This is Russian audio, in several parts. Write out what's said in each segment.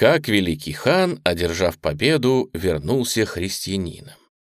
Как великий хан, одержав победу, вернулся христианином.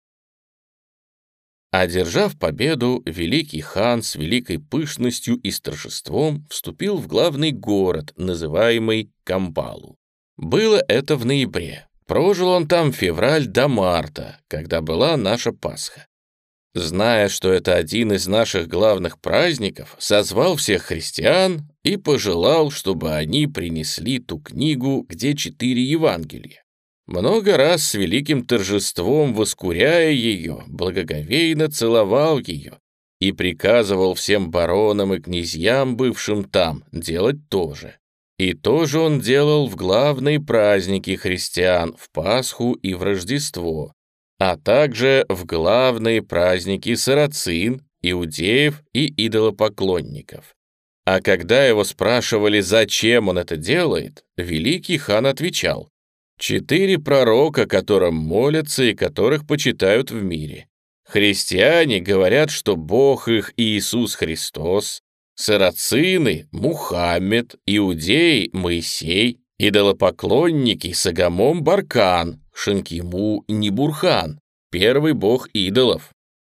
Одержав победу, великий хан с великой пышностью и торжеством вступил в главный город, называемый Камбалу. Было это в ноябре. Прожил он там февраль до марта, когда была наша Пасха. Зная, что это один из наших главных праздников, созвал всех христиан и пожелал, чтобы они принесли ту книгу, где 4 Евангелия. Много раз с великим торжеством воскуряя ее, благоговейно целовал ее и приказывал всем баронам и князьям, бывшим там, делать то же. И то же он делал в главные праздники христиан, в Пасху и в Рождество, а также в главные праздники сарацин, иудеев и идолопоклонников. А когда его спрашивали, зачем он это делает, великий хан отвечал: 4 пророка, которым молятся и которых почитают в мире. Христиане говорят, что Бог их Иисус Христос, сарацины — Мухаммед, иудеи — Моисей, идолопоклонники — Сагамом Баркан, Шенкиму Нибурхан, первый бог идолов.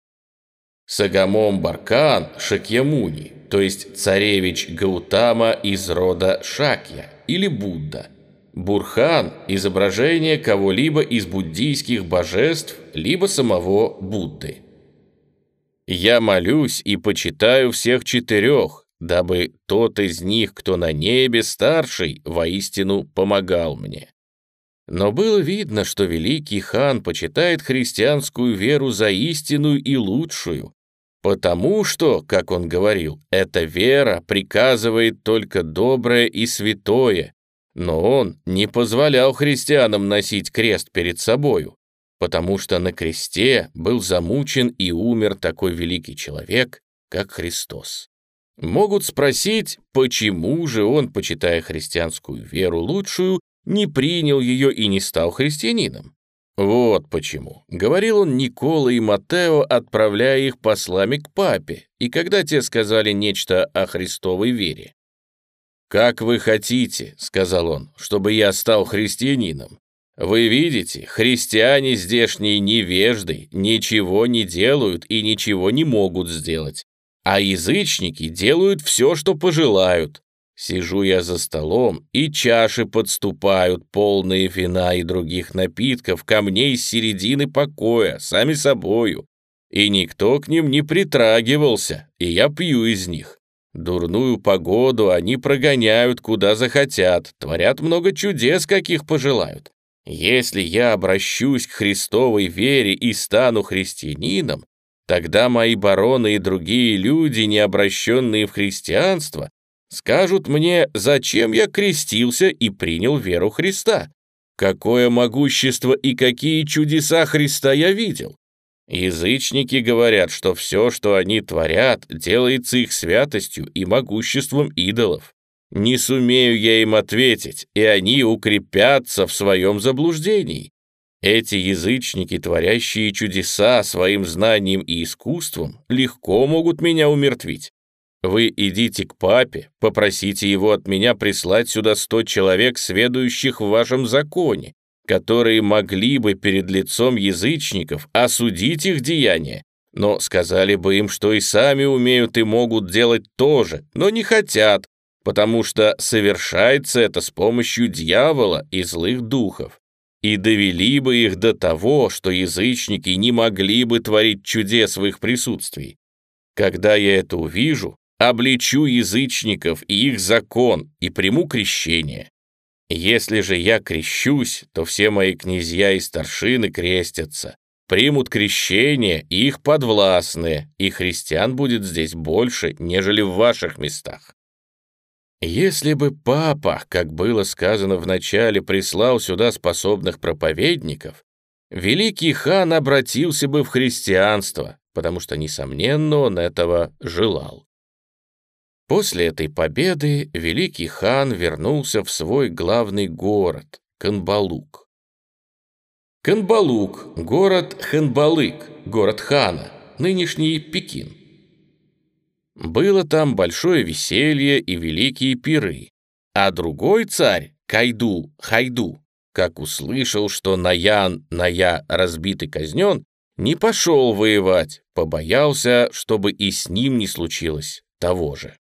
Сагамом Баркан — Шакьямуни, то есть царевич Гаутама из рода Шакья, или Будда. Бурхан — изображение кого-либо из буддийских божеств, либо самого Будды. Я молюсь и почитаю всех 4, дабы тот из них, кто на небе старший, воистину помогал мне. Но было видно, что великий хан почитает христианскую веру за истинную и лучшую, потому что, как он говорил, эта вера приказывает только доброе и святое, но он не позволял христианам носить крест перед собою, потому что на кресте был замучен и умер такой великий человек, как Христос. Могут спросить, почему же он, почитая христианскую веру лучшую, не принял ее и не стал христианином? Вот почему. Говорил он Никола и Матео, отправляя их послами к папе, и когда те сказали нечто о Христовой вере. «Как вы хотите, — сказал он, — чтобы я стал христианином? Вы видите, христиане здешние невежды, ничего не делают и ничего не могут сделать, а язычники делают все, что пожелают. Сижу я за столом, и чаши подступают, полные вина и других напитков, ко мне из середины покоя, сами собою, и никто к ним не притрагивался, и я пью из них. Дурную погоду они прогоняют, куда захотят, творят много чудес, каких пожелают. Если я обращусь к Христовой вере и стану христианином, тогда мои бароны и другие люди, не обращенные в христианство, скажут мне, зачем я крестился и принял веру Христа, какое могущество и какие чудеса Христа я видел. Язычники говорят, что все, что они творят, делается их святостью и могуществом идолов. Не сумею я им ответить, и они укрепятся в своем заблуждении. Эти язычники, творящие чудеса своим знанием и искусством, легко могут меня умертвить. Вы идите к папе, попросите его от меня прислать сюда 100 человек, сведущих в вашем законе, которые могли бы перед лицом язычников осудить их деяния, но сказали бы им, что и сами умеют и могут делать то же, но не хотят, потому что совершается это с помощью дьявола и злых духов, и довели бы их до того, что язычники не могли бы творить чудес в их присутствии. Когда я это увижу, обличу язычников и их закон и приму крещение. Если же я крещусь, то все мои князья и старшины крестятся, примут крещение и их подвластные, и христиан будет здесь больше, нежели в ваших местах. Если бы папа, как было сказано в начале, прислал сюда способных проповедников, великий хан обратился бы в христианство, потому что, несомненно, он этого желал. После этой победы великий хан вернулся в свой главный город — Канбалук. Канбалук — город Ханбалык, город хана, нынешний Пекин. Было там большое веселье и великие пиры, а другой царь, «Кайду, хайду». Как услышал, что Наян разбит и казнен, не пошел воевать, побоялся, чтобы и с ним не случилось того же.